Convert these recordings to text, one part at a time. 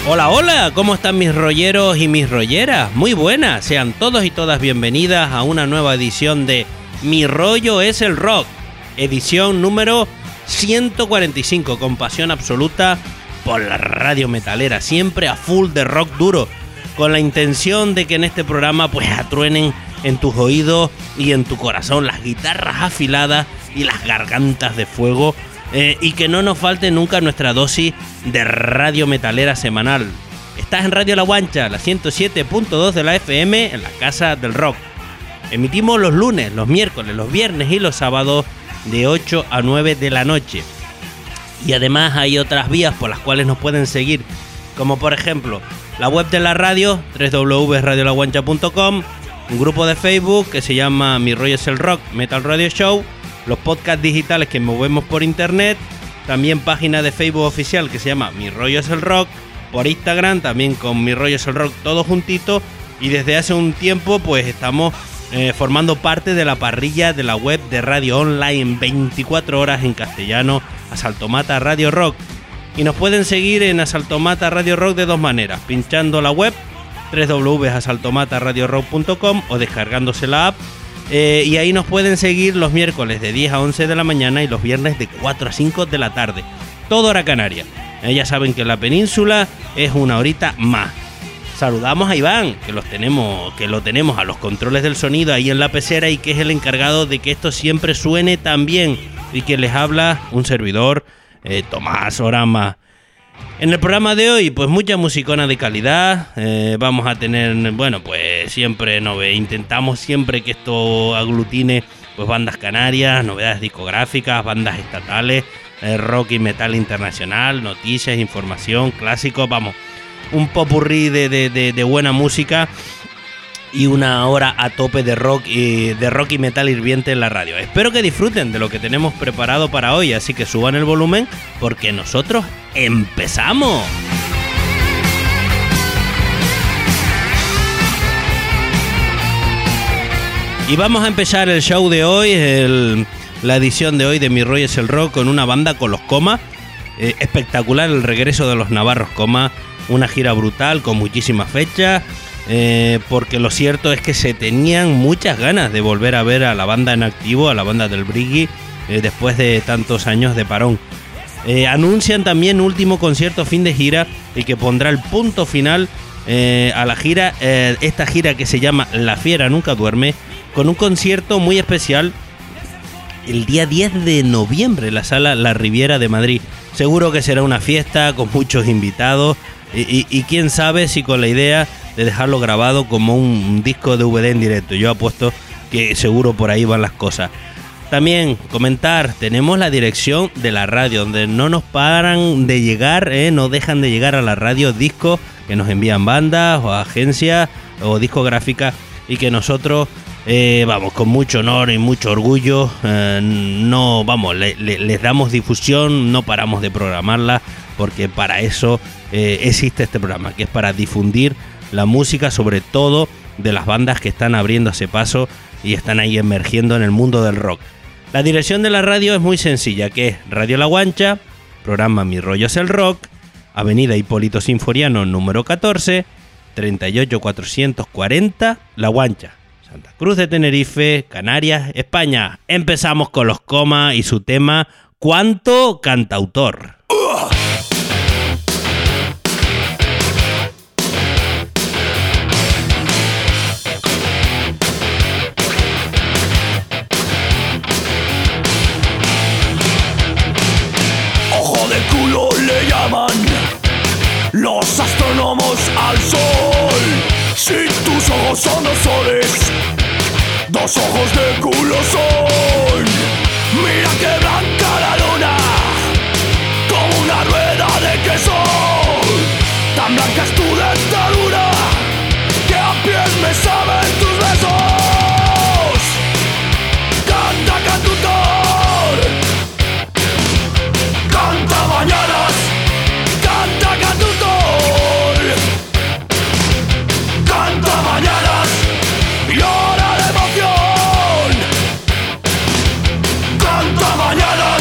Hola, hola, ¿cómo están mis rolleros y mis rolleras? Muy buenas, sean todos y todas bienvenidas a una nueva edición de Mi Rollo es el Rock, edición número 145, con pasión absoluta por la radio metalera, siempre a full de rock duro, con la intención de que en este programa pues atruenen en tus oídos y en tu corazón las guitarras afiladas y las gargantas de fuego, y que no nos falte nunca nuestra dosis de radio metalera semanal. Estás en Radio La Guancha, la 107.2 de la FM, en la Casa del Rock. Emitimos los lunes, los miércoles, los viernes y los sábados de 8 a 9 de la noche. Y además hay otras vías por las cuales nos pueden seguir, como por ejemplo la web de la radio, www.radiolaguancha.com, un grupo de Facebook que se llama Mi Rollo es el Rock Metal Radio Show, los podcasts digitales que movemos por internet, también página de Facebook oficial que se llama Mi Rollo es el Rock, por Instagram también con Mi Rollo es el Rock todo juntito, y desde hace un tiempo pues estamos formando parte de la parrilla de la web de radio online 24 horas en castellano, Asaltomata Radio Rock, y nos pueden seguir en Asaltomata Radio Rock de dos maneras, pinchando la web www.asaltomataradiorock.com o descargándose la app. Y ahí nos pueden seguir los miércoles de 10 a 11 de la mañana y los viernes de 4 a 5 de la tarde. Todo hora canaria. Ya saben que en la península es una horita más. Saludamos a Iván, que lo tenemos a los controles del sonido ahí en la pecera y que es el encargado de que esto siempre suene tan bien. Y que les habla un servidor, Tomás Orama. En el programa de hoy, pues mucha musicona de calidad, vamos a tener, bueno, pues siempre intentamos siempre que esto aglutine pues bandas canarias, novedades discográficas, bandas estatales, rock y metal internacional, noticias, información, clásicos, vamos, un popurrí de buena música y una hora a tope de rock y metal hirviente en la radio. Espero que disfruten de lo que tenemos preparado para hoy, así que suban el volumen porque nosotros empezamos. Y vamos a empezar el show de hoy, la edición de hoy de Mi Rollo es el Rock, con una banda, con los Coma. Espectacular el regreso de los navarros Coma, una gira brutal con muchísimas fechas. Porque lo cierto es que se tenían muchas ganas de volver a ver a la banda en activo, a la banda del Brigui, después de tantos años de parón. Anuncian también último concierto fin de gira y que pondrá el punto final a la gira, esta gira que se llama La Fiera Nunca Duerme, con un concierto muy especial el día 10 de noviembre en la sala La Riviera de Madrid. Seguro que será una fiesta con muchos invitados y quién sabe si con la idea de dejarlo grabado como un disco de DVD en directo. Yo apuesto que seguro por ahí van las cosas. También comentar, tenemos la dirección de la radio, donde no nos paran de llegar, no dejan de llegar a la radio discos que nos envían bandas o agencias o discográficas, y que nosotros vamos, con mucho honor y mucho orgullo, les damos difusión, no paramos de programarla, porque para eso existe este programa, que es para difundir la música, sobre todo de las bandas que están abriéndose paso y están ahí emergiendo en el mundo del rock. La dirección de la radio es muy sencilla, que es Radio La Guancha, programa Mi Rollo es el Rock, Avenida Hipólito Sinforiano número 14, 38440, La Guancha, Santa Cruz de Tenerife, Canarias, España. Empezamos con los Coma y su tema ¿Cuánto cantautor? Los astrónomos al sol. Si tus ojos son dos soles, dos ojos de culo son. Mira que blanca la luna, como una rueda de queso. Tan blanca es tu dentadura, que a pies me saben tus besos. Canta, cantautor, canta mañanas. Canta, cantautor, canta mañanas, llora de emoción. Canta mañanas,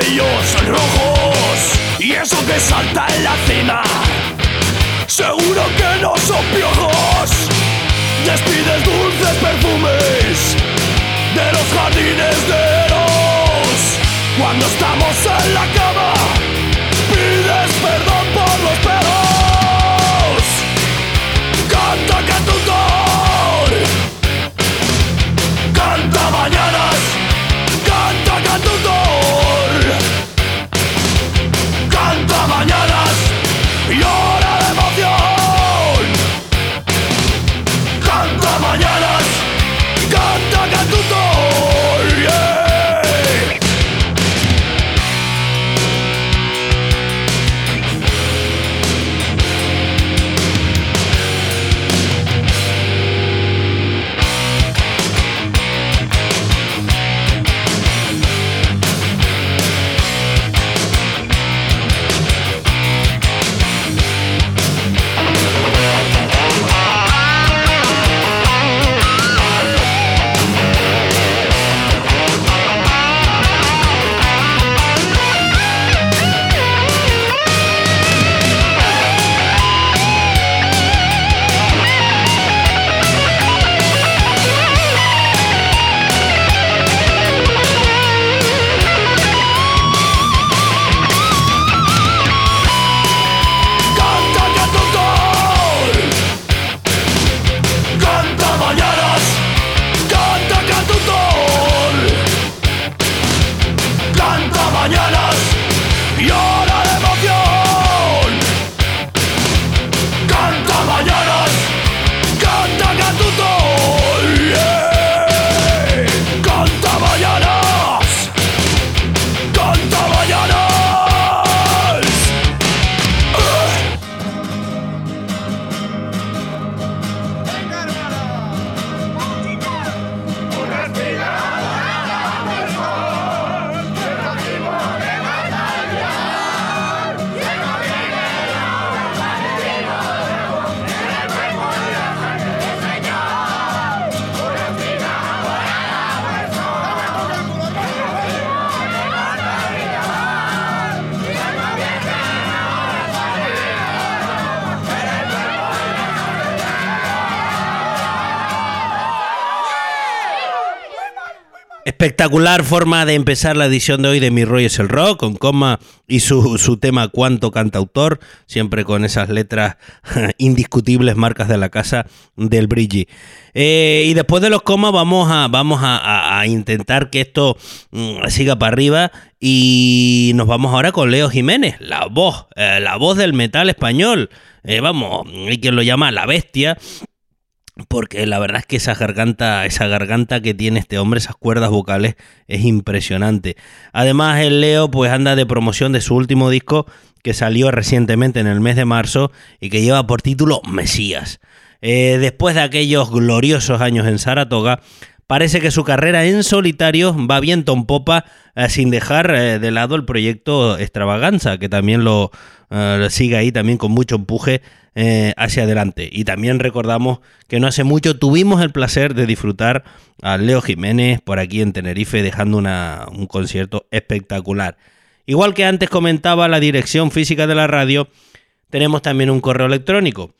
cabellos son rojos y eso que salta en la cima, seguro que no son piojos. Despides dulces perfumes de los jardines de Eros. Cuando estamos en la cama, pides perdón por los pelos. Canta cantautor, canta mañanas, canta cantautor, canta mañanas, llora de emoción. Canta mañanas, canta cantautor, yeah. Espectacular forma de empezar la edición de hoy de Mi Rollo es el Rock, con Coma y su tema Cuánto Cantautor, siempre con esas letras indiscutibles, marcas de la casa del Brigi. Y después de los Comas vamos a intentar que esto siga para arriba y nos vamos ahora con Leo Jiménez, la voz del metal español. Hay quien lo llama la bestia, porque la verdad es que esa garganta que tiene este hombre, esas cuerdas vocales, es impresionante. Además, el Leo pues anda de promoción de su último disco que salió recientemente en el mes de marzo y que lleva por título Mesías. Después de aquellos gloriosos años en Saratoga, parece que su carrera en solitario va viento en popa, sin dejar de lado el proyecto Extravaganza, que también lo sigue ahí también con mucho empuje hacia adelante. Y también recordamos que no hace mucho tuvimos el placer de disfrutar a Leo Jiménez por aquí en Tenerife, dejando un concierto espectacular. Igual que antes comentaba la dirección física de la radio, tenemos también un correo electrónico.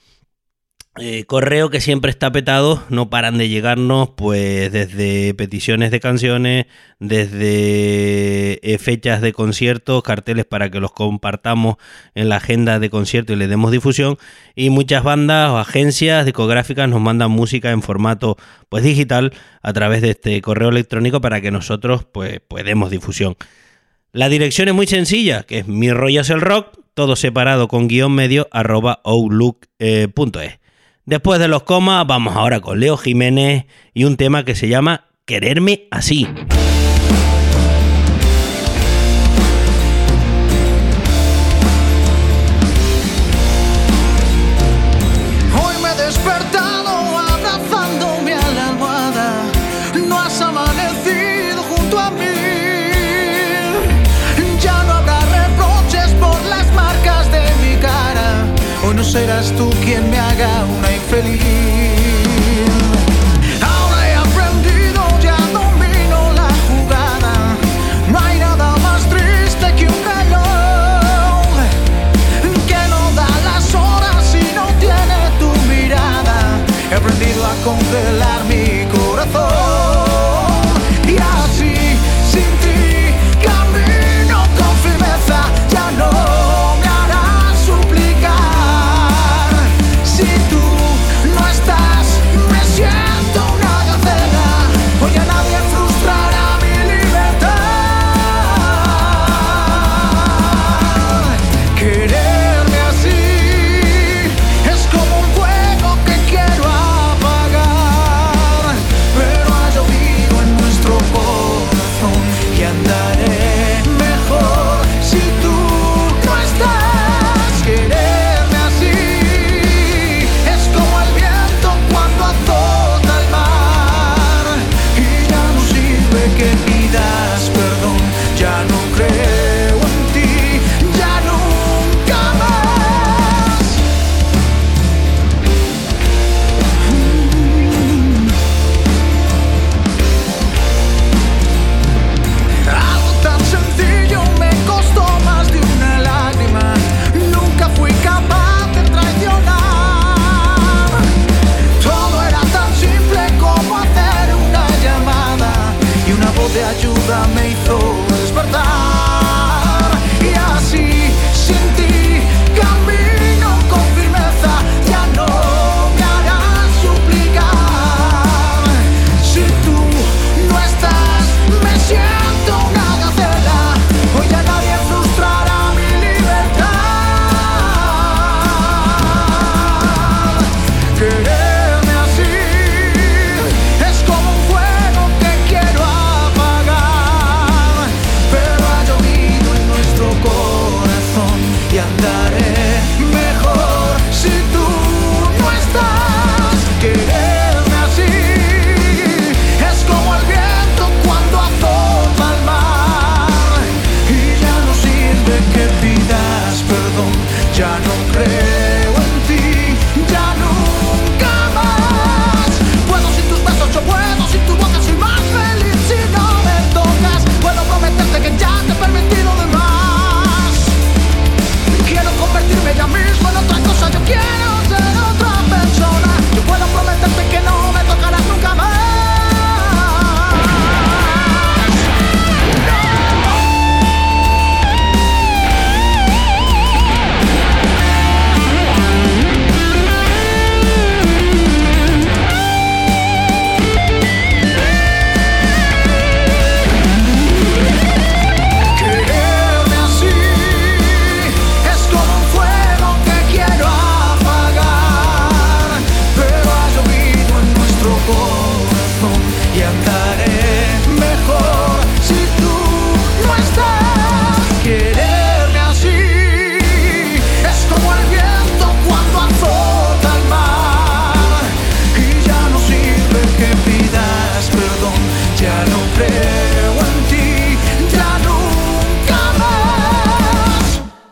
Correo que siempre está petado, no paran de llegarnos pues desde peticiones de canciones, desde fechas de conciertos, carteles para que los compartamos en la agenda de concierto y le demos difusión, y muchas bandas o agencias discográficas nos mandan música en formato pues digital a través de este correo electrónico para que nosotros pues demos difusión. La dirección es muy sencilla, que es mirrollaselrock, todo separado con guión medio, @outlook.es. Después de los Comas, vamos ahora con Leo Jiménez y un tema que se llama Quererme Así. Hoy me he despertado abrazándome a la almohada. No has amanecido junto a mí. Ya no habrá reproches por las marcas de mi cara. Hoy no serás tú quien me haga una infeliz. Ahora he aprendido, ya domino la jugada. No hay nada más triste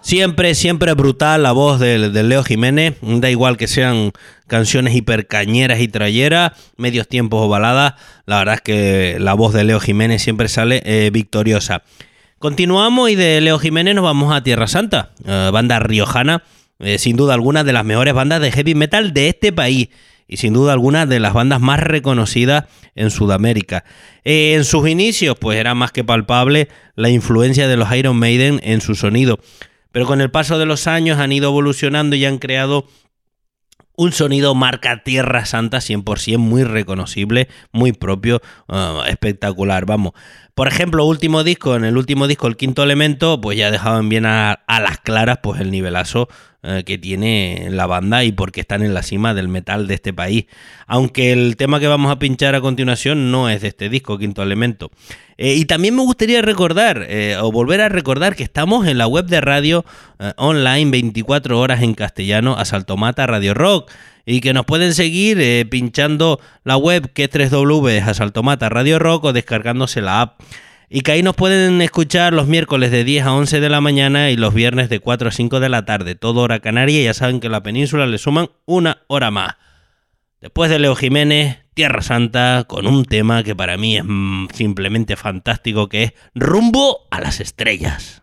Siempre brutal la voz de Leo Jiménez. Da igual que sean canciones hipercañeras y trayeras, medios tiempos o baladas. La verdad es que la voz de Leo Jiménez siempre sale victoriosa. Continuamos y de Leo Jiménez nos vamos a Tierra Santa, banda riojana. Sin duda alguna de las mejores bandas de heavy metal de este país. Y sin duda alguna de las bandas más reconocidas en Sudamérica. En sus inicios pues era más que palpable la influencia de los Iron Maiden en su sonido. Pero con el paso de los años han ido evolucionando y han creado un sonido marca Tierra Santa 100%, muy reconocible, muy propio, espectacular, vamos. Por ejemplo, en el último disco, El Quinto Elemento, pues ya dejaban bien a las claras pues el nivelazo que tiene la banda y porque están en la cima del metal de este país. Aunque el tema que vamos a pinchar a continuación no es de este disco, Quinto Elemento. Y también me gustaría recordar, o volver a recordar, que estamos en la web de radio online 24 horas en castellano, Asaltomata Radio Rock, y que nos pueden seguir pinchando la web que es www.asaltomata Radio Rock o descargándose la app. Y que ahí nos pueden escuchar los miércoles de 10 a 11 de la mañana y los viernes de 4 a 5 de la tarde, todo hora canaria. Ya saben que en la península le suman una hora más. Después de Leo Jiménez, Tierra Santa, con un tema que para mí es simplemente fantástico, que es Rumbo a las Estrellas.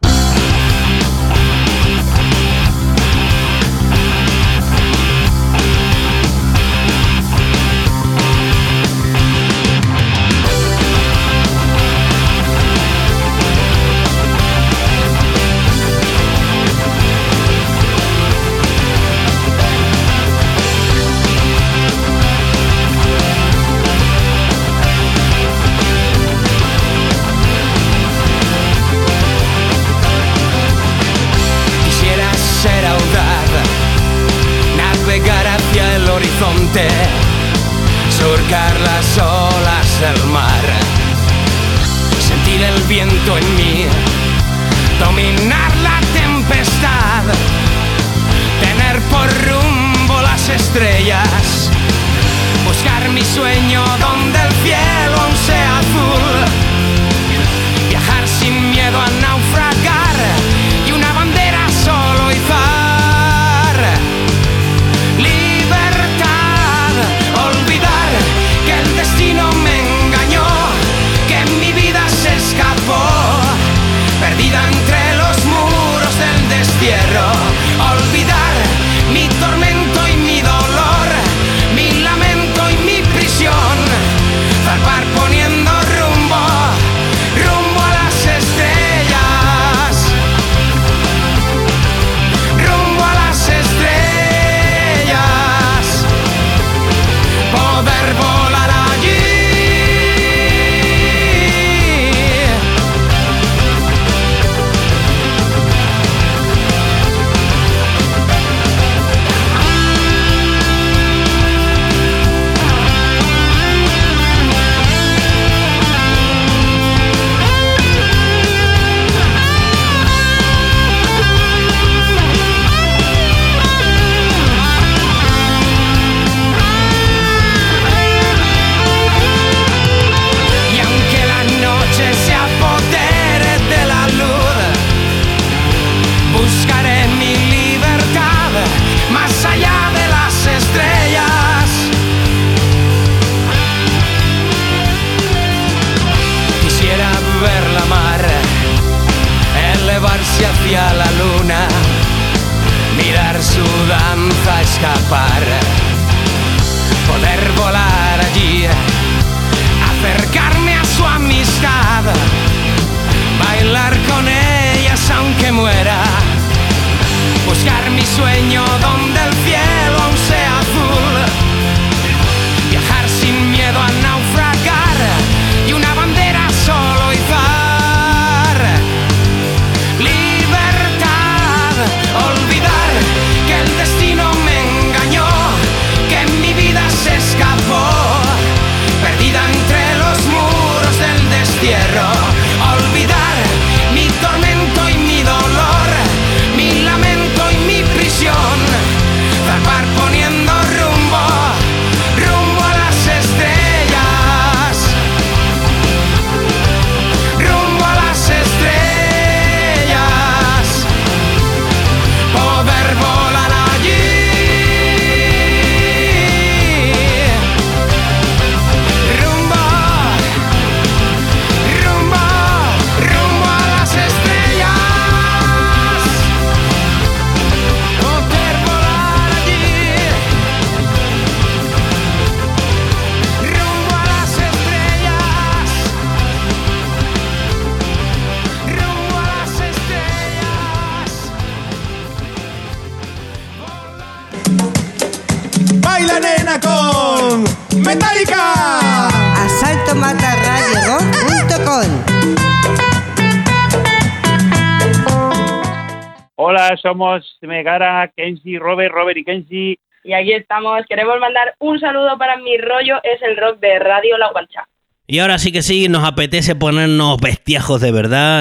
Surcar las olas del mar, sentir el viento en mí, dominar la tempestad, tener por rumbo las estrellas, buscar mi sueño donde el cielo aún sea azul, viajar sin miedo a naufragar y una bandera solo izar. Perdida entre los muros del destierro, olvidar mi tormento y mi dolor, mi lamento y mi prisión, zarpar poniendo rumbo a las estrellas, rumbo a las estrellas, poder volar allí. Hacia la luna, mirar su danza escapar, poder volar allí, acercarme a su amistad, bailar con ellas aunque muera, buscar mi sueño donde el cielo aún sea azul, viajar sin miedo a naufragar y una bandera solo izar. Olvidar que el destino me engañó, Metallica. asaltomatarradiorock.com. Hola, somos Megara, Kenzie, Robert y Kenzie. Y aquí estamos. Queremos mandar un saludo para Mi Rollo es el rock de Radio La Guancha. Y ahora sí que sí, nos apetece ponernos bestiajos de verdad,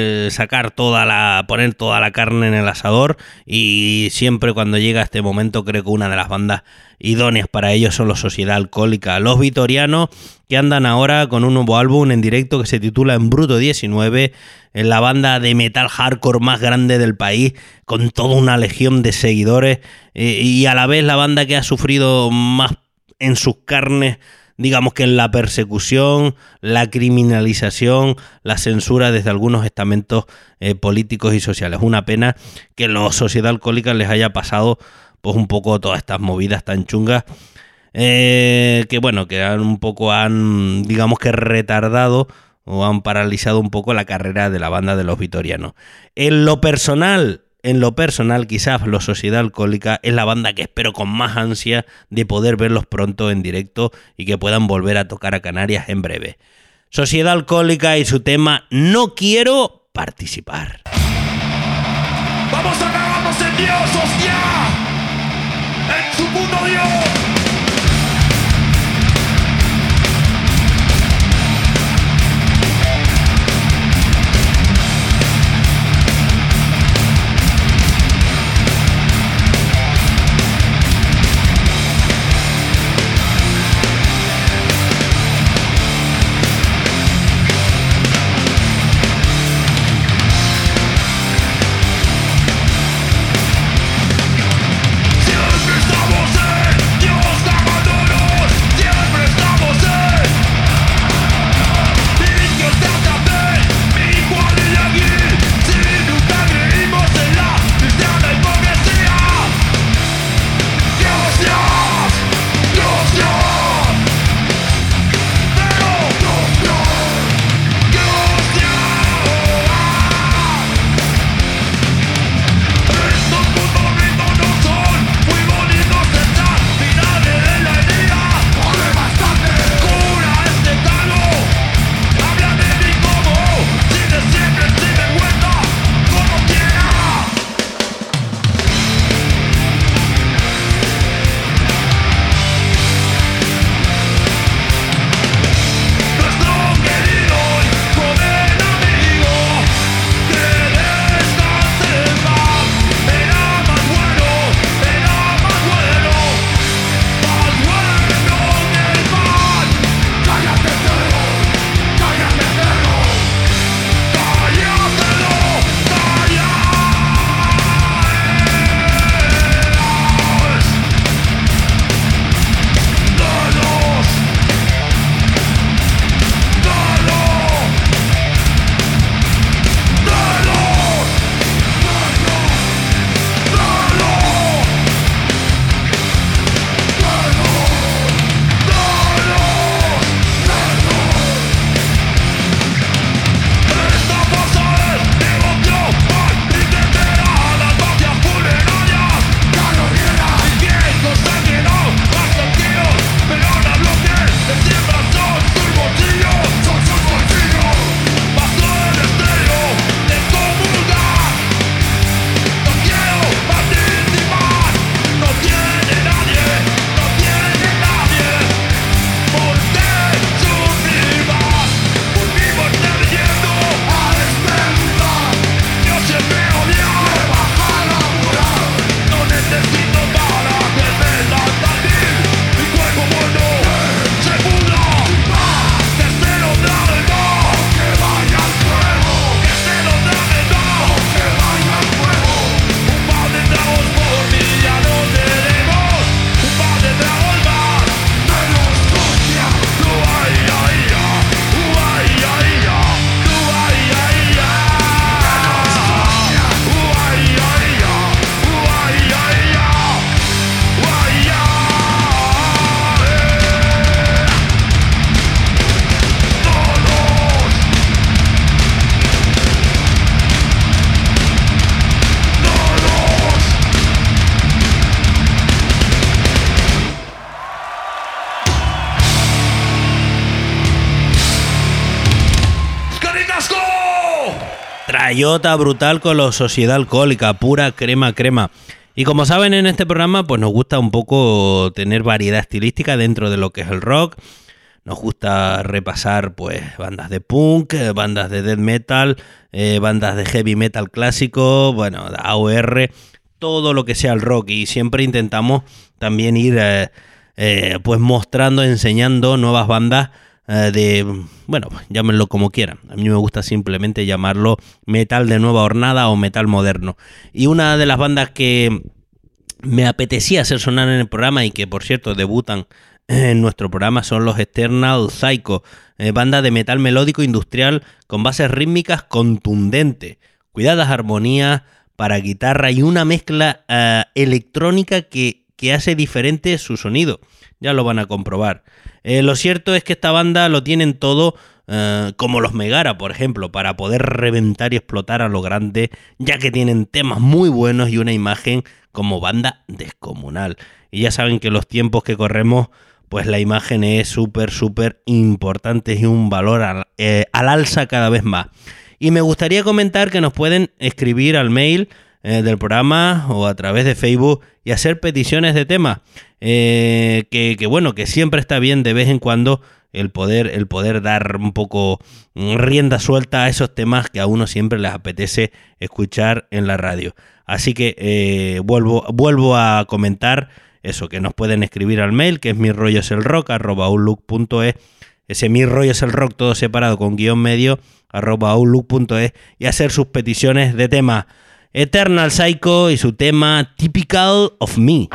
poner toda la carne en el asador, y siempre cuando llega este momento creo que una de las bandas idóneas para ello son los Sociedad Alcohólica, los vitorianos, que andan ahora con un nuevo álbum en directo que se titula En Bruto 19, la banda de metal hardcore más grande del país, con toda una legión de seguidores, y a la vez la banda que ha sufrido más en sus carnes, digamos que en la persecución, la criminalización, la censura desde algunos estamentos políticos y sociales. Una pena que los Sociedad Alcohólica les haya pasado pues un poco todas estas movidas tan chungas, que bueno, que han digamos que retardado o han paralizado un poco la carrera de la banda de los vitorianos. En lo personal, quizás los Sociedad Alcohólica es la banda que espero con más ansia de poder verlos pronto en directo y que puedan volver a tocar a Canarias en breve. Sociedad Alcohólica y su tema No quiero participar. Vamos a cagarnos en Dios, hostia. En su puto Dios. Siempre estamos en rayota brutal con la Sociedad Alcohólica, pura crema. Y como saben, en este programa pues nos gusta un poco tener variedad estilística dentro de lo que es el rock. Nos gusta repasar pues bandas de punk, bandas de death metal, bandas de heavy metal clásico, bueno, de AOR, todo lo que sea el rock. Y siempre intentamos también ir pues mostrando, enseñando nuevas bandas bueno, llámenlo como quieran. A mí me gusta simplemente llamarlo metal de nueva hornada o metal moderno. Y una de las bandas que me apetecía hacer sonar en el programa y que por cierto debutan en nuestro programa son los Eternal Psycho, banda de metal melódico industrial con bases rítmicas contundentes, cuidadas armonías para guitarra y una mezcla electrónica que hace diferente su sonido. Ya lo van a comprobar. Lo cierto es que esta banda lo tienen todo, como los Megara, por ejemplo, para poder reventar y explotar a lo grande, ya que tienen temas muy buenos y una imagen como banda descomunal. Y ya saben que los tiempos que corremos, pues la imagen es súper importante y un valor al alza cada vez más. Y me gustaría comentar que nos pueden escribir al mail del programa o a través de Facebook y hacer peticiones de temas, que bueno, que siempre está bien de vez en cuando el poder dar un poco rienda suelta a esos temas que a uno siempre les apetece escuchar en la radio. Así que vuelvo a comentar eso, que nos pueden escribir al mail, que es mirrolloselrock@outlook.es, ese mirrolloselrock todo separado con guión medio @outlook.es, y hacer sus peticiones de temas. Eternal Psycho y su tema Typical of Me.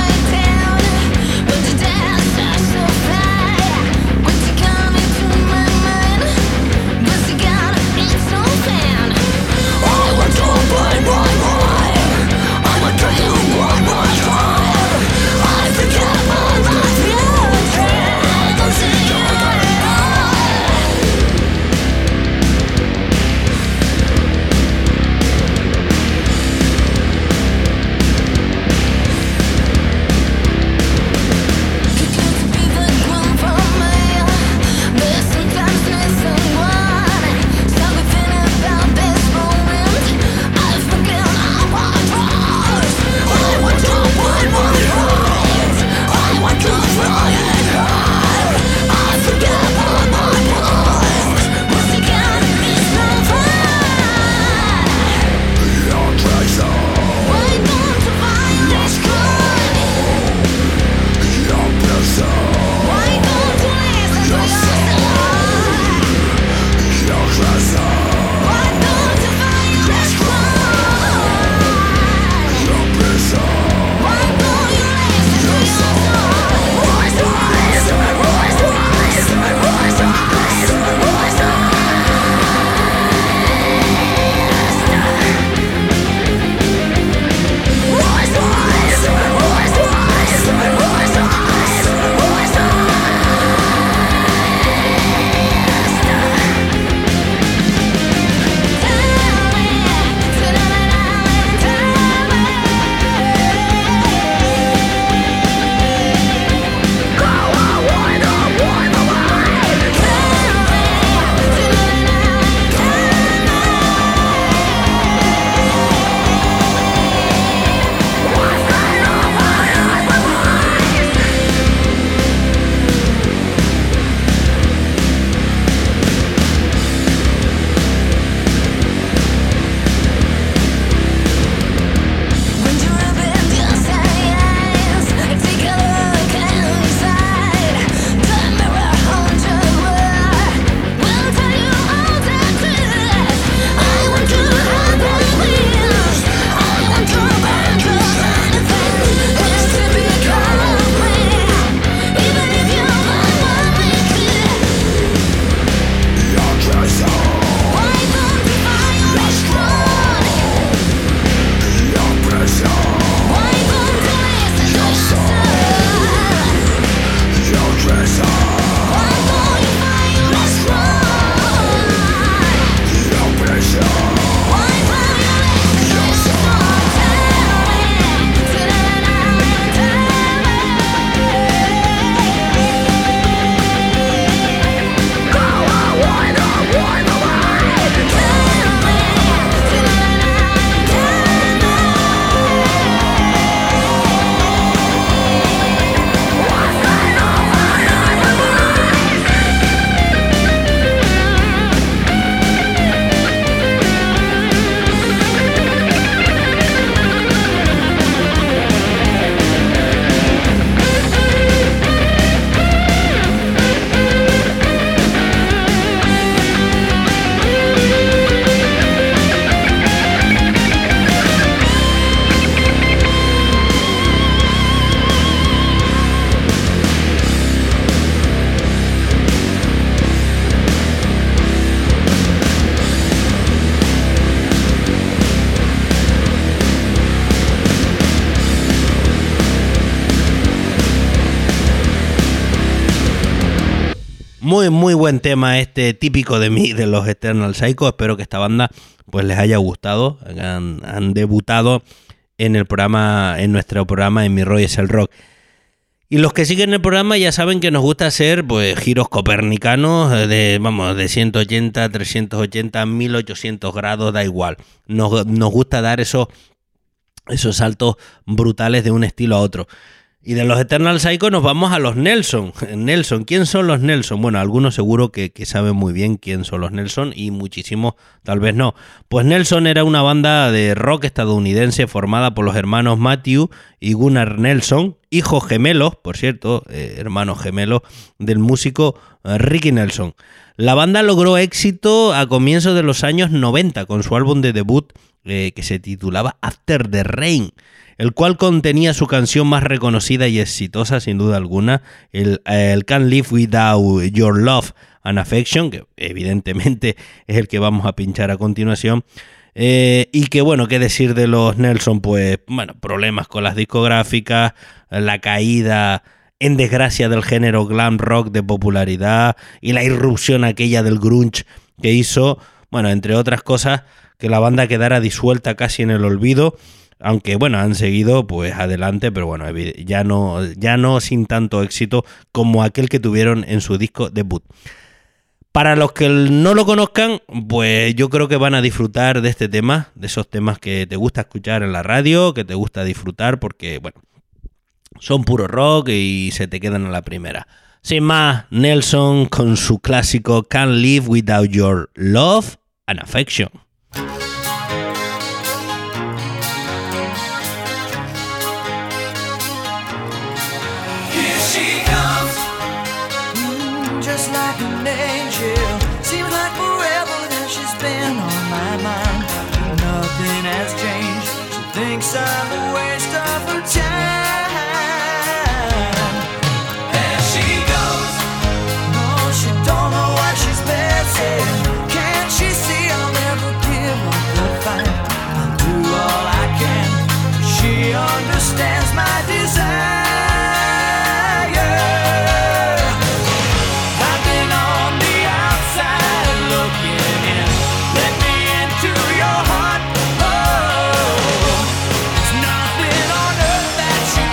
But the dance starts to fly. When you come into my Muy, muy buen tema este, típico de mí, de los Eternal Psycho. Espero que esta banda pues les haya gustado. Han debutado en el programa, en nuestro programa, en Mi Rollo es el Rock. Y los que siguen el programa ya saben que nos gusta hacer pues giros copernicanos de 180, 380, 1800 grados, da igual. Nos gusta dar esos saltos brutales de un estilo a otro. Y de los Eternal Psycho nos vamos a los Nelson. Nelson, ¿quién son los Nelson? Bueno, algunos seguro que saben muy bien quién son los Nelson y muchísimos tal vez no. Pues Nelson era una banda de rock estadounidense formada por los hermanos Matthew y Gunnar Nelson, hijos gemelos, por cierto, hermanos gemelos del músico Ricky Nelson. La banda logró éxito a comienzos de los años 90 con su álbum de debut que se titulaba After the Rain, el cual contenía su canción más reconocida y exitosa, sin duda alguna, el Can't Live Without Your Love and Affection, que evidentemente es el que vamos a pinchar a continuación. Y que bueno, qué decir de los Nelson, pues bueno, problemas con las discográficas, la caída en desgracia del género glam rock de popularidad y la irrupción aquella del grunge que hizo, bueno, entre otras cosas, que la banda quedara disuelta casi en el olvido. Aunque bueno, han seguido pues adelante, pero bueno, ya no sin tanto éxito como aquel que tuvieron en su disco debut. Para los que no lo conozcan, pues yo creo que van a disfrutar de este tema, de esos temas que te gusta escuchar en la radio, que te gusta disfrutar, porque bueno, son puro rock y se te quedan a la primera. Sin más, Nelson con su clásico Can't Live Without Your Love and Affection. Just like an angel, seems like forever that she's been on my mind. Nothing has changed. She thinks I'm a waste of her time. There she goes. No, she don't know what she's missing. Can't she see I'll never give up the fight? I'll do all I can. She understands my desire. Your heart, oh, there's nothing on earth that you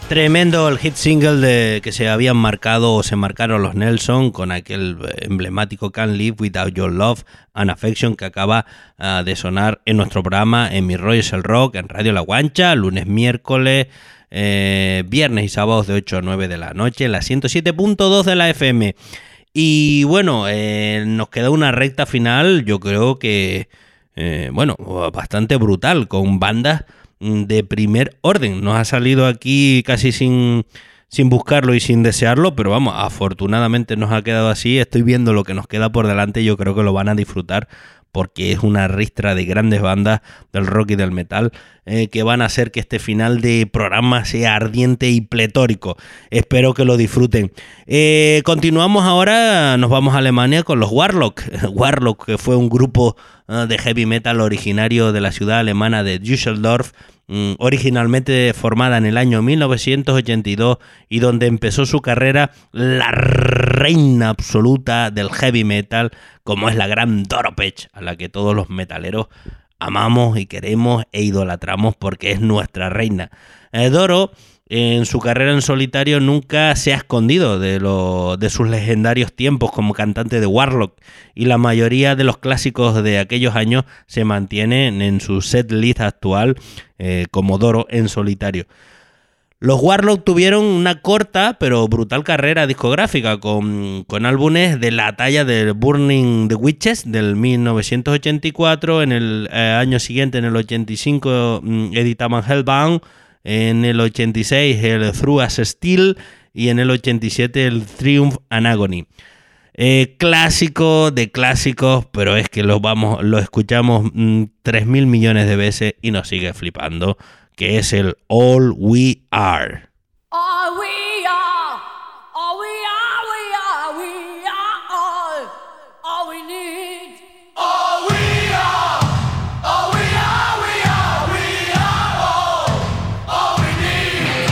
Tremendo el hit single que se habían marcado o se marcaron los Nelson con aquel emblemático Can't Live Without Your Love and Affection que acaba de sonar en nuestro programa en Mi Rollo es el Rock, en Radio La Guancha, lunes, miércoles, viernes y sábados de 8 a 9 de la noche, en la 107.2 de la FM. Y bueno, nos queda una recta final, yo creo que, bastante brutal, con bandas de primer orden. Nos ha salido aquí casi sin buscarlo y sin desearlo, pero vamos, afortunadamente nos ha quedado así. Estoy viendo lo que nos queda por delante y yo creo que lo van a disfrutar porque es una ristra de grandes bandas del rock y del metal que van a hacer que este final de programa sea ardiente y pletórico. Espero que lo disfruten. Continuamos ahora, nos vamos a Alemania con los Warlock. Warlock, que fue un grupo de heavy metal originario de la ciudad alemana de Düsseldorf, originalmente formada en el año 1982 y donde empezó su carrera la reina absoluta del heavy metal, como es la gran Doro Pesch, a la que todos los metaleros amamos y queremos e idolatramos porque es nuestra reina. Doro, en su carrera en solitario, nunca se ha escondido de sus legendarios tiempos como cantante de Warlock, y la mayoría de los clásicos de aquellos años se mantienen en su setlist actual como Doro en solitario. Los Warlock tuvieron una corta pero brutal carrera discográfica con álbumes de la talla de Burning the Witches del 1984, en el año siguiente, en el 85, editaban Hellbound, en el 86 el Through as Steel y en el 87 el Triumph and Agony. Clásico de clásicos, pero es que lo escuchamos 3.000 millones de veces y nos sigue flipando, que es el All We Are. All we are, all we are, we are all we need. All we are, all we are, we are all we need.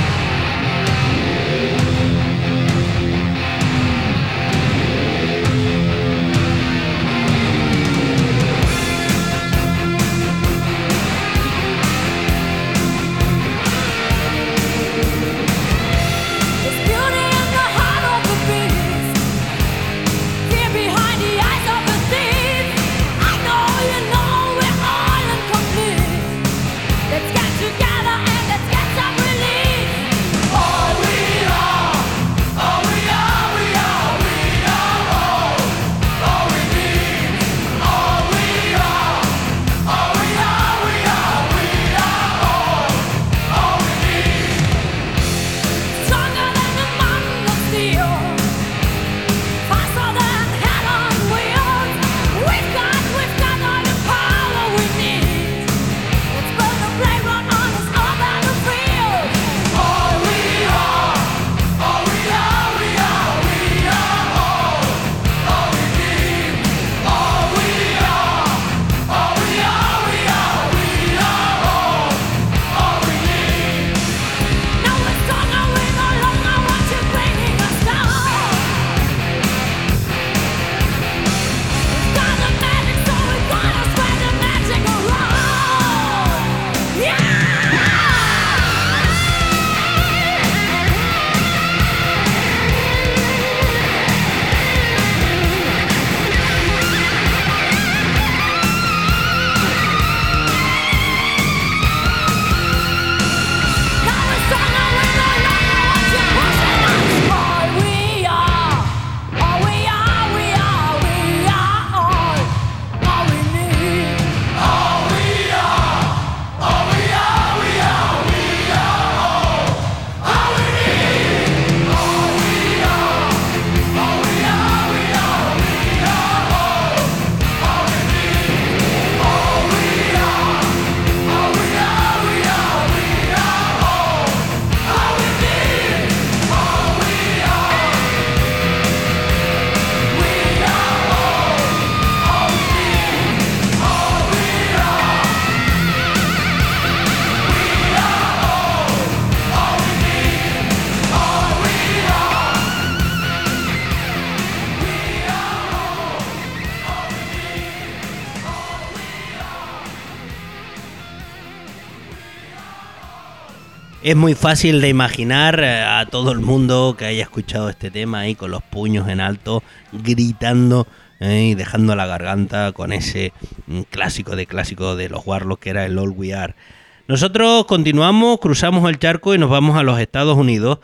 Es muy fácil de imaginar a todo el mundo que haya escuchado este tema ahí con los puños en alto, gritando y dejando la garganta con ese clásico de los Warlocks que era el All We Are. Nosotros continuamos, cruzamos el charco y nos vamos a los Estados Unidos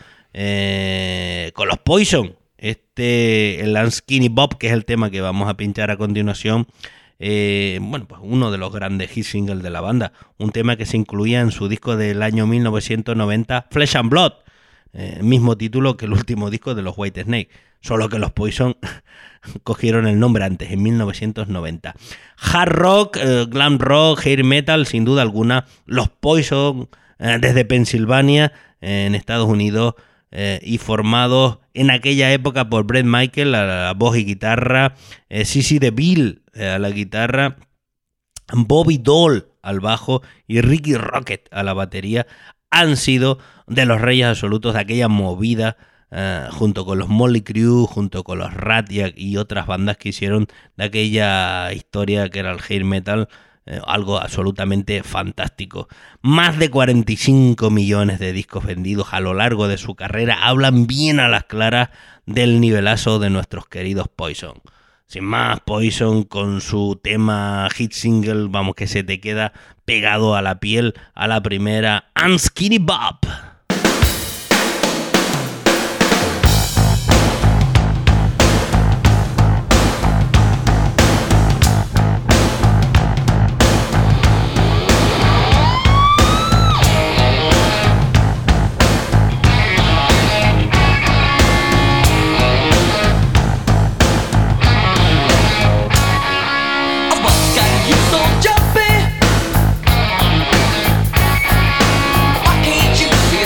con los Poison. El Skinny Bob, que es el tema que vamos a pinchar a continuación. Pues uno de los grandes hit singles de la banda, un tema que se incluía en su disco del año 1990, Flesh and Blood, mismo título que el último disco de los Whitesnake, solo que los Poison cogieron el nombre antes, en 1990. Hard rock, glam rock, hair metal, sin duda alguna, los Poison desde Pensilvania, en Estados Unidos, y formados en aquella época por Bret Michael a la voz y guitarra, CeCe DeVille a la guitarra, Bobby Dole al bajo y Ricky Rocket a la batería, han sido de los reyes absolutos de aquella movida, junto con los Motley Crue, junto con los Rat y otras bandas que hicieron de aquella historia que era el hair metal, algo absolutamente fantástico. Más de 45 millones de discos vendidos a lo largo de su carrera hablan bien a las claras del nivelazo de nuestros queridos Poison. Sin más, Poison con su tema hit single, vamos, que se te queda pegado a la piel a la primera, Skinny Bob. So jumpy. Why can't you see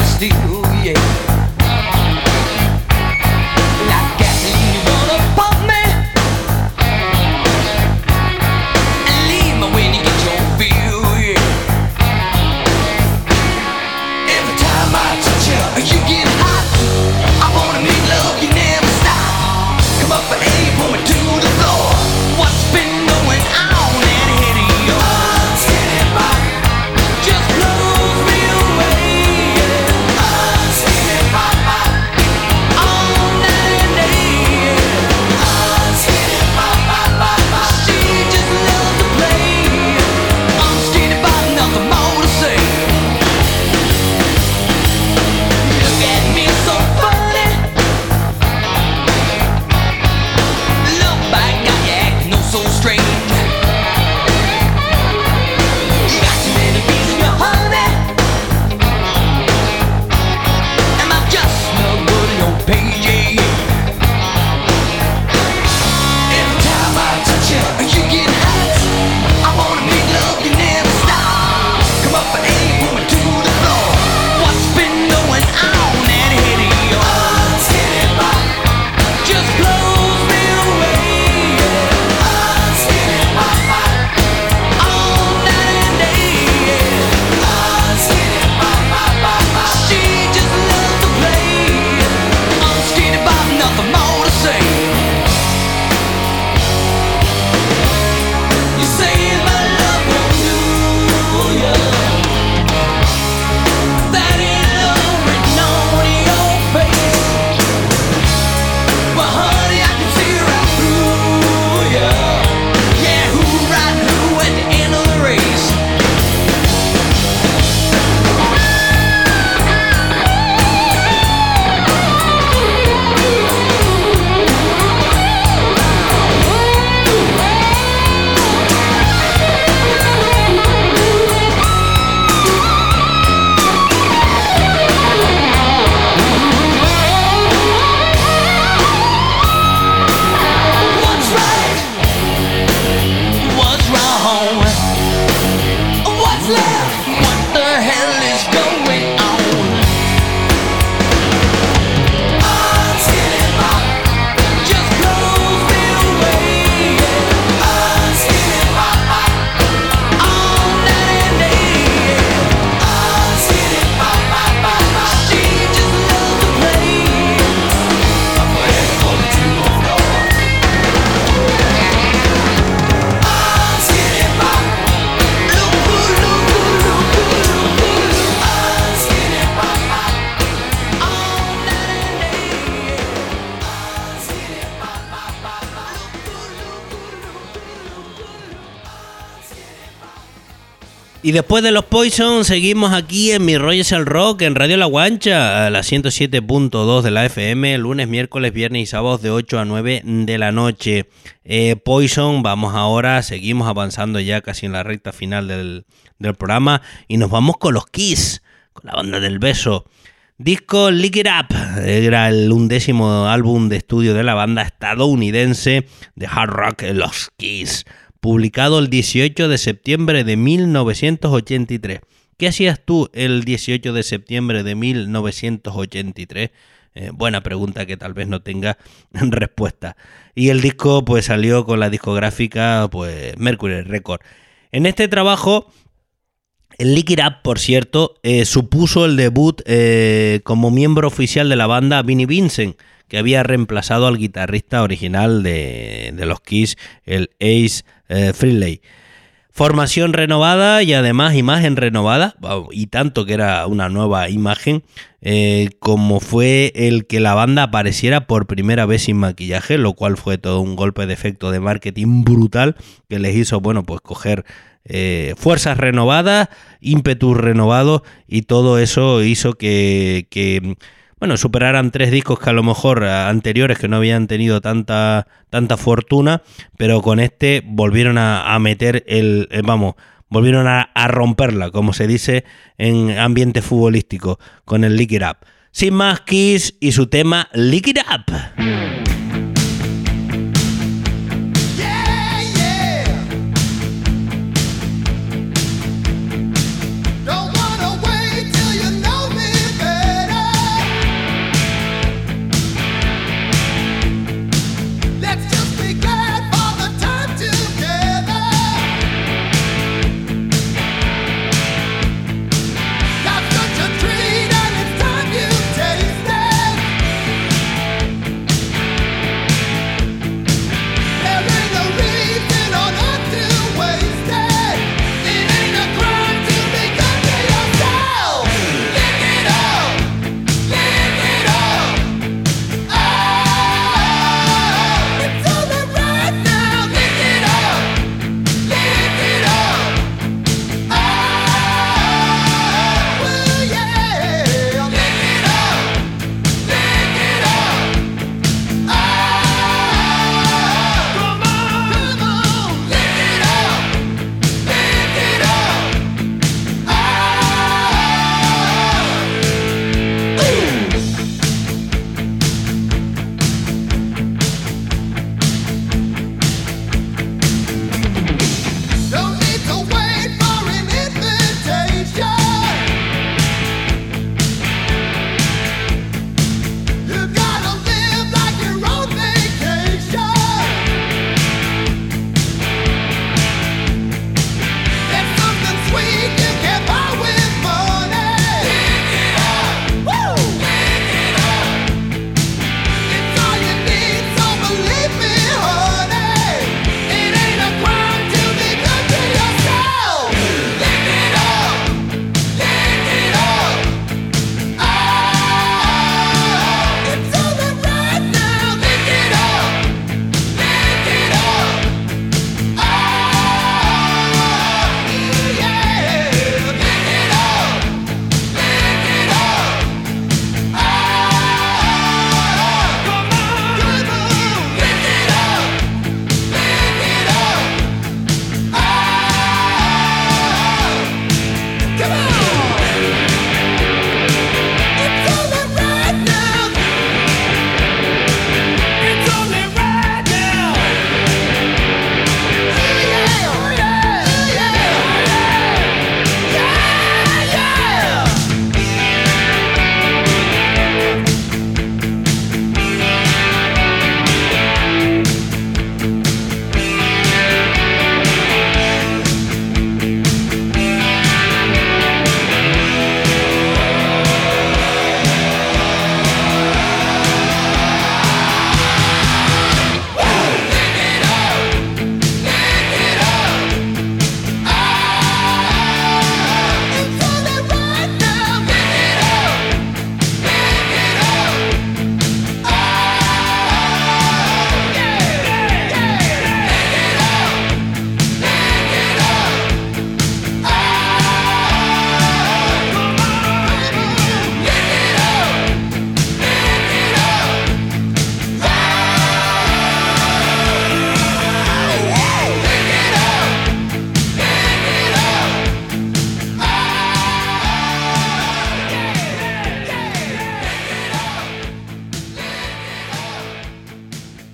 Y después de los Poison, seguimos aquí en Mi Rollo es el Rock, en Radio La Guancha, a la 107.2 de la FM, lunes, miércoles, viernes y sábados de 8 a 9 de la noche. Poison, vamos ahora, seguimos avanzando ya casi en la recta final del programa y nos vamos con los Kiss, con la banda del beso. Disco Lick It Up, era el 11º álbum de estudio de la banda estadounidense de hard rock, los Kiss, publicado el 18 de septiembre de 1983. ¿Qué hacías tú el 18 de septiembre de 1983? Buena pregunta que tal vez no tenga respuesta. Y el disco pues salió con la discográfica pues Mercury Records. En este trabajo, el Lick It Up, por cierto, supuso el debut como miembro oficial de la banda Vinnie Vincent, que había reemplazado al guitarrista original de los Kiss, el Ace Frehley. Formación renovada y además imagen renovada, y tanto que era una nueva imagen, como fue el que la banda apareciera por primera vez sin maquillaje, lo cual fue todo un golpe de efecto de marketing brutal que les hizo, bueno, pues coger fuerzas renovadas, ímpetus renovados, y todo eso hizo que bueno, superaran 3 discos que a lo mejor anteriores que no habían tenido tanta fortuna, pero con este volvieron a meter volvieron a romperla, como se dice en ambiente futbolístico, con el Lick It Up. Sin más, Kiss y su tema Lick It Up. Treat and it's time you taste it.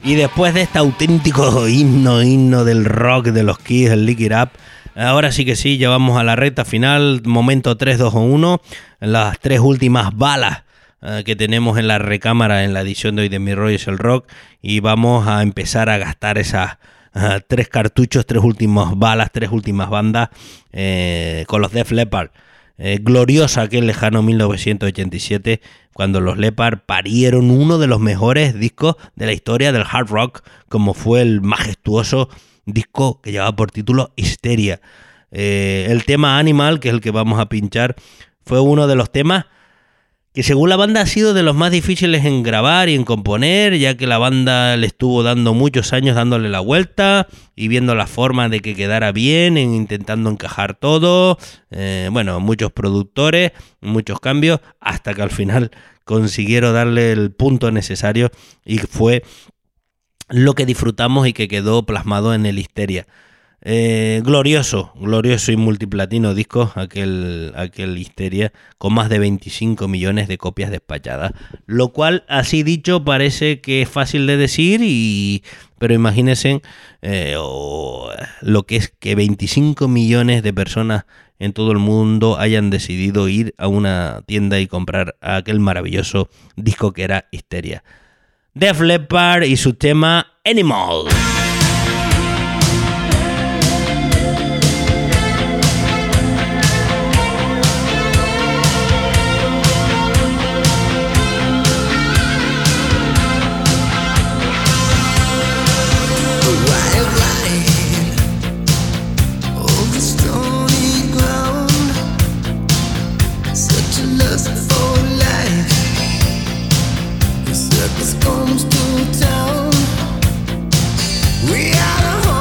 Y después de este auténtico himno del rock de los Kiss, el Lick It Up, ahora sí que sí, ya vamos a la recta final, momento 3, 2 o 1, las tres últimas balas que tenemos en la recámara en la edición de hoy de Mi Rollo es el Rock, y vamos a empezar a gastar esas tres cartuchos, tres últimas balas, tres últimas bandas con los Def Leppard. Gloriosa aquel lejano 1987, cuando los Leppard parieron uno de los mejores discos de la historia del hard rock, como fue el majestuoso disco que llevaba por título Hysteria. El tema Animal, que es el que vamos a pinchar, fue uno de los temas que según la banda ha sido de los más difíciles en grabar y en componer, ya que la banda le estuvo dando muchos años dándole la vuelta y viendo la forma de que quedara bien, intentando encajar todo, muchos productores, muchos cambios, hasta que al final consiguieron darle el punto necesario y fue lo que disfrutamos y que quedó plasmado en el Hysteria. Glorioso y multiplatino disco aquel Hysteria, con más de 25 millones de copias despachadas, lo cual, así dicho, parece que es fácil de decir, pero imagínense lo que es que 25 millones de personas en todo el mundo hayan decidido ir a una tienda y comprar aquel maravilloso disco que era Hysteria. Def Leppard y su tema Animal. Comes to town. We are the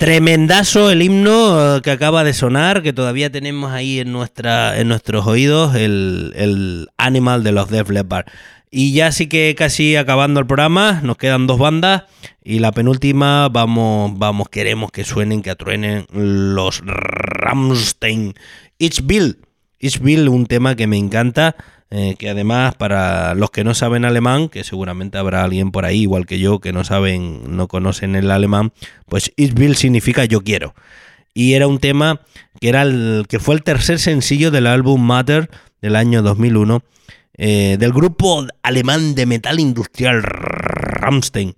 Tremendazo el himno que acaba de sonar, que todavía tenemos ahí en nuestros oídos, el Animal de los Def Leppard. Y ya sí que casi acabando el programa, nos quedan 2 bandas y la penúltima queremos que suenen, que atruenen los Rammstein. Ich Will, un tema que me encanta, que además para los que no saben alemán, que seguramente habrá alguien por ahí igual que yo que no conocen el alemán, pues Ich Will significa yo quiero. Y era un tema que fue el tercer sencillo del álbum Matter del año 2001, del grupo alemán de metal industrial Rammstein,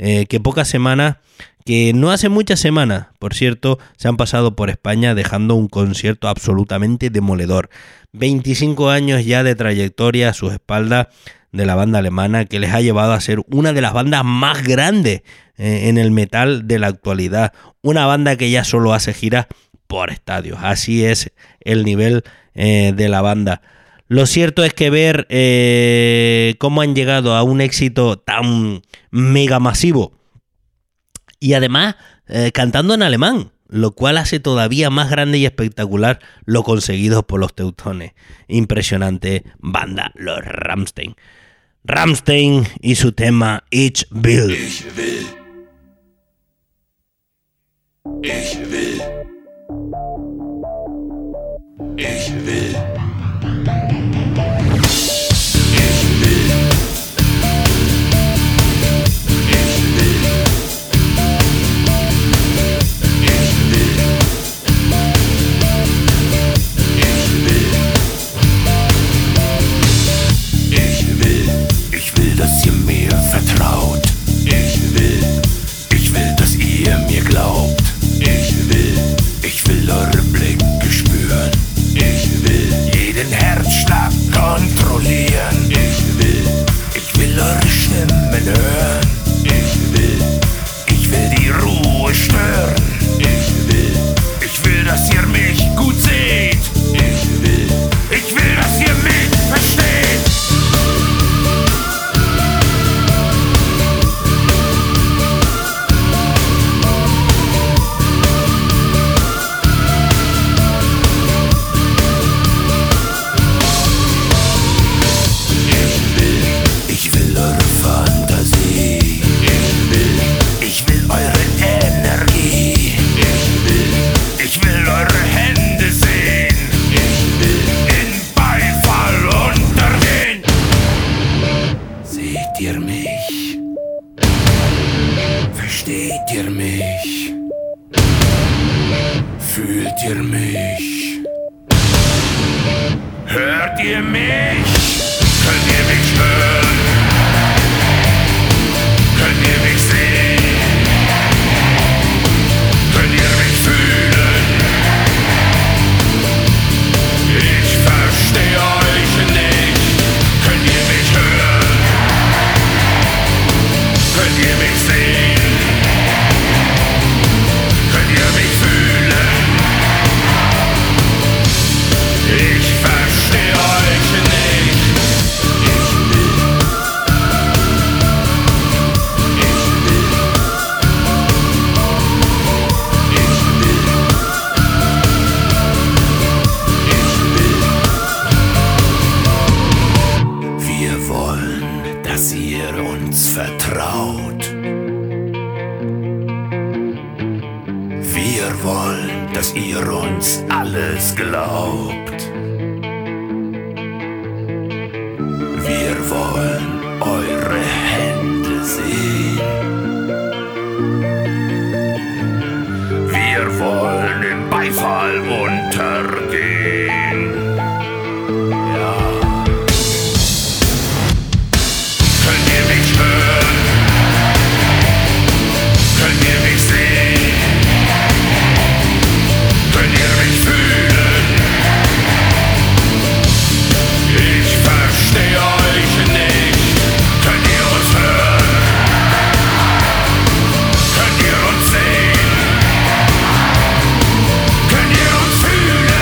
que no hace muchas semanas, por cierto, se han pasado por España dejando un concierto absolutamente demoledor. 25 años ya de trayectoria a sus espaldas de la banda alemana, que les ha llevado a ser una de las bandas más grandes en el metal de la actualidad. Una banda que ya solo hace giras por estadios. Así es el nivel de la banda. Lo cierto es que ver cómo han llegado a un éxito tan mega masivo y además cantando en alemán, lo cual hace todavía más grande y espectacular lo conseguido por los teutones. Impresionante banda, los Rammstein. Rammstein y su tema Ich Will. Ich will. Ich will. Ich will. Dass ihr mir vertraut. Ich will, dass ihr mir glaubt. Ich will eure Blicke spüren. Jeden Herzschlag kontrollieren. Ich will eure Stimmen hören. Ich will die Ruhe stören. Ich will, dass ihr mich gut seht. Ich will, dass ihr mich versteht. Fühlt ihr mich? Hört ihr mich? Könnt ihr mich hören? Könnt ihr mich sehen? Könnt ihr mich fühlen? Ich verstehe euch nicht. Könnt ihr mich hören? Könnt ihr mich sehen? Könnt ihr mich fühlen? Ich verstehe euch nicht. Wir wollen, dass ihr uns vertraut. Wir wollen, dass ihr uns alles glaubt. Wir wollen eure Hände sehen. Wir wollen im Beifall untergehen. Ja. Könnt ihr mich hören? Könnt ihr mich sehen? Könnt ihr mich fühlen? Ich verstehe euch nicht. Könnt ihr uns hören? Könnt ihr uns sehen? Könnt ihr uns fühlen?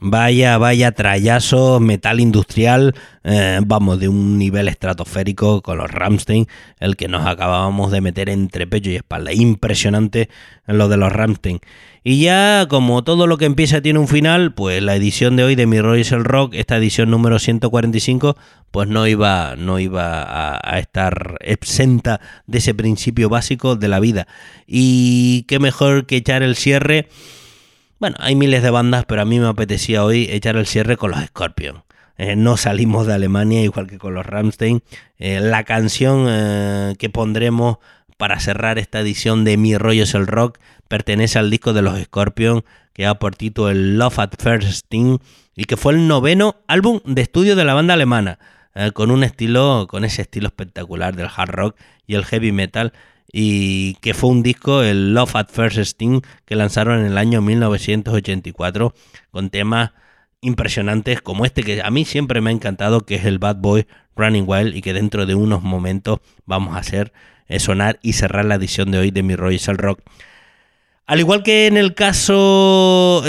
Vaya trayazo, metal industrial, vamos, de un nivel estratosférico con los Rammstein, el que nos acabábamos de meter entre pecho y espalda. Impresionante lo de los Rammstein. Y ya, como todo lo que empieza tiene un final, pues la edición de hoy de Mi Rollo es el Rock, esta edición número 145, pues no iba a estar exenta de ese principio básico de la vida. Y qué mejor que echar el cierre. Bueno, hay miles de bandas, pero a mí me apetecía hoy echar el cierre con los Scorpions. No salimos de Alemania, igual que con los Rammstein. La canción que pondremos para cerrar esta edición de Mi Rollo es el Rock pertenece al disco de los Scorpions, que da por título el Love at First Sting, y que fue el 9º álbum de estudio de la banda alemana, con ese estilo espectacular del hard rock y el heavy metal, y que fue un disco, el Love at First Sting, que lanzaron en el año 1984, con temas impresionantes como este que a mí siempre me ha encantado, que es el Bad Boy Running Wild, y que dentro de unos momentos vamos a hacer sonar y cerrar la edición de hoy de Mi Rollo es el Rock. Al igual que en el caso,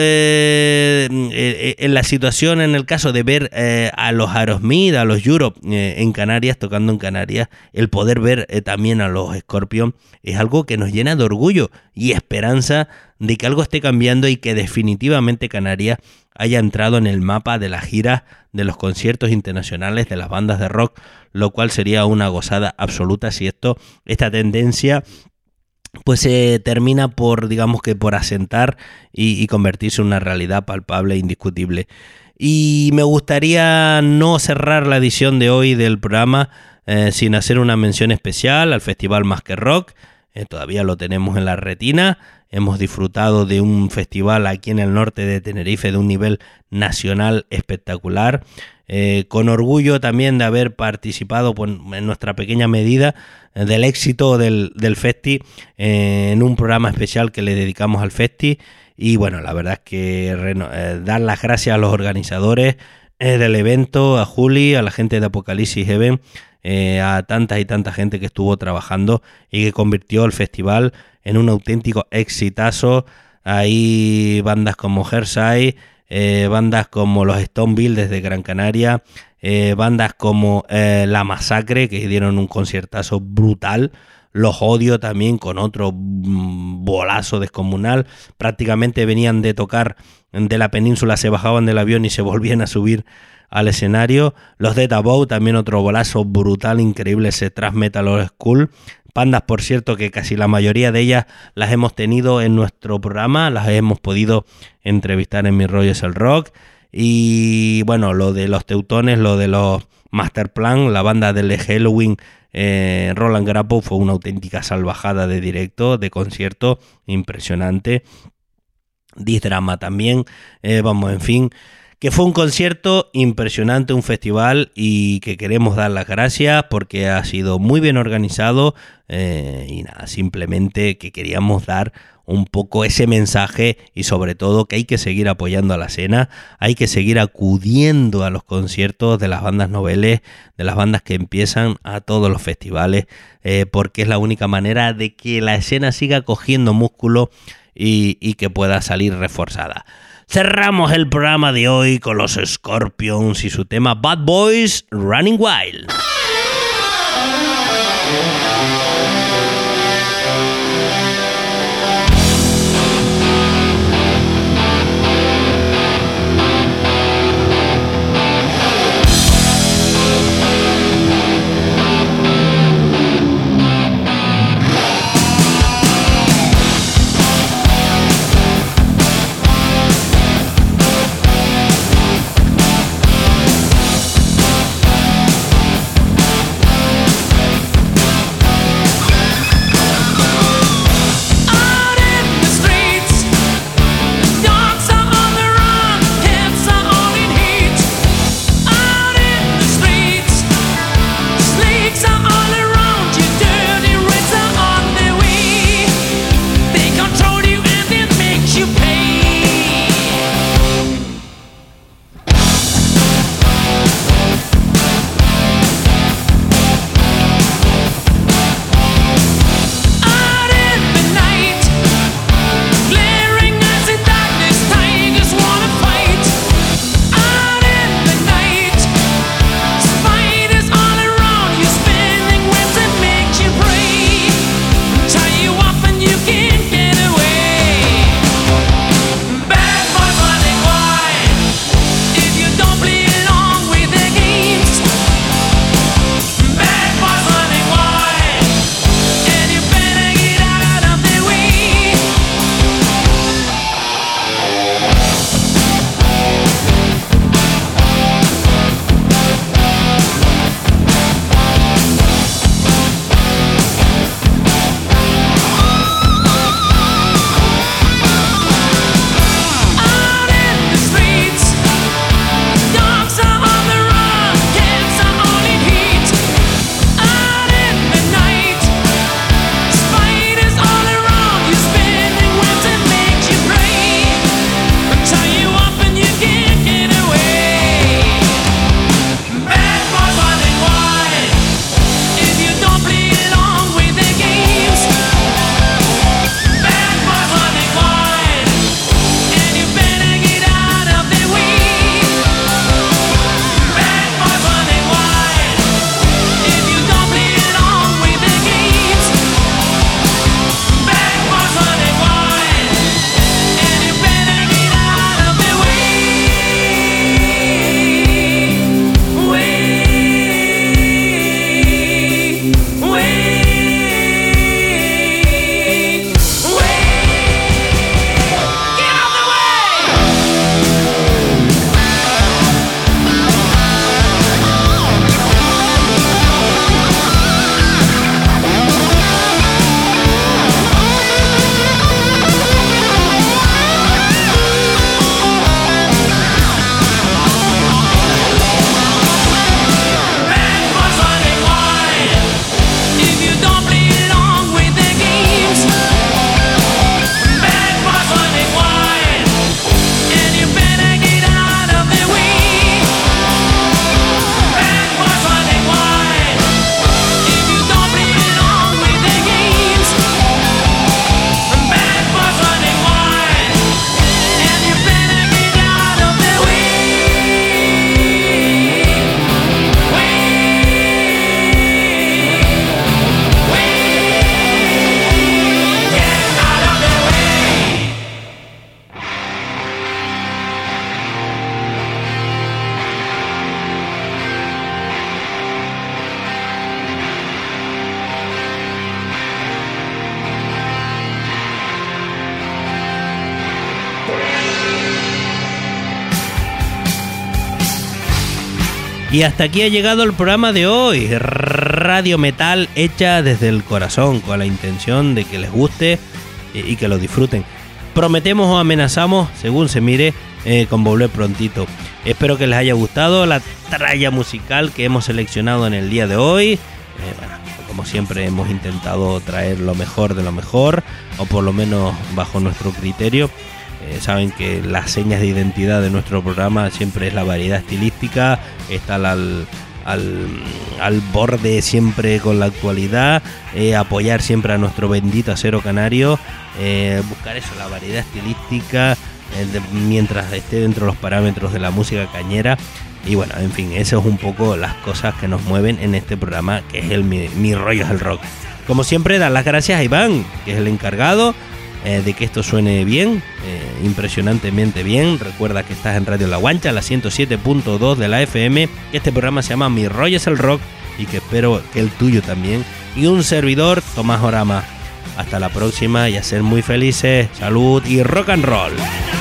en la situación, en el caso de ver a los Aerosmith, a los Europe en Canarias, tocando en Canarias, el poder ver también a los Scorpions es algo que nos llena de orgullo y esperanza de que algo esté cambiando y que definitivamente Canarias haya entrado en el mapa de las giras de los conciertos internacionales de las bandas de rock, lo cual sería una gozada absoluta si esta tendencia pues se termina por, digamos que por asentar y convertirse en una realidad palpable e indiscutible. Y me gustaría no cerrar la edición de hoy del programa sin hacer una mención especial al Festival Más que Rock. Todavía lo tenemos en la retina. Hemos disfrutado de un festival aquí en el norte de Tenerife de un nivel nacional espectacular. Con orgullo también de haber participado en nuestra pequeña medida del éxito del Festi en un programa especial que le dedicamos al Festi. Y bueno, la verdad es que dar las gracias a los organizadores del evento, a Juli, a la gente de Apocalipsis Heaven, a tanta y tanta gente que estuvo trabajando y que convirtió el festival en un auténtico exitazo. Hay bandas como Hersai, bandas como los Stoneville desde Gran Canaria, bandas como La Masacre, que dieron un conciertazo brutal. Los Odio también, con otro bolazo descomunal. Prácticamente venían de tocar de la península, se bajaban del avión y se volvían a subir al escenario. Los Dead Above, también otro bolazo brutal, increíble, ese thrash metal old school. Bandas, por cierto, que casi la mayoría de ellas las hemos tenido en nuestro programa, las hemos podido entrevistar en Mi Rollo es el Rock. Y bueno, lo de los Teutones, lo de los Masterplan, la banda del Halloween, Roland Grappo, fue una auténtica salvajada de directo, de concierto, impresionante. Disdrama también, vamos, en fin, que fue un concierto impresionante, un festival, y que queremos dar las gracias porque ha sido muy bien organizado, y nada, simplemente que queríamos dar un poco ese mensaje, y sobre todo que hay que seguir apoyando a la escena, hay que seguir acudiendo a los conciertos de las bandas noveles, de las bandas que empiezan, a todos los festivales, porque es la única manera de que la escena siga cogiendo músculo y que pueda salir reforzada. Cerramos el programa de hoy con los Scorpions y su tema Bad Boys Running Wild. Y hasta aquí ha llegado el programa de hoy. Radio Metal hecha desde el corazón, con la intención de que les guste y que lo disfruten. Prometemos o amenazamos, según se mire, con volver prontito. Espero que les haya gustado la tralla musical que hemos seleccionado en el día de hoy. Bueno, como siempre hemos intentado traer lo mejor de lo mejor, o por lo menos bajo nuestro criterio. Saben que las señas de identidad de nuestro programa siempre es la variedad estilística, está al borde siempre con la actualidad, apoyar siempre a nuestro bendito acero canario, buscar eso, la variedad estilística, mientras esté dentro de los parámetros de la música cañera. Y bueno, en fin, eso es un poco las cosas que nos mueven en este programa, que es Mi Rollo es el Rock. Como siempre, dar las gracias a Iván, que es el encargado de que esto suene bien, impresionantemente bien. Recuerda que estás en Radio La Guancha, la 107.2 de la FM, que este programa se llama Mi Rollo es el Rock y que espero que el tuyo también. Y un servidor, Tomás Orama. Hasta la próxima y a ser muy felices. Salud y rock and roll.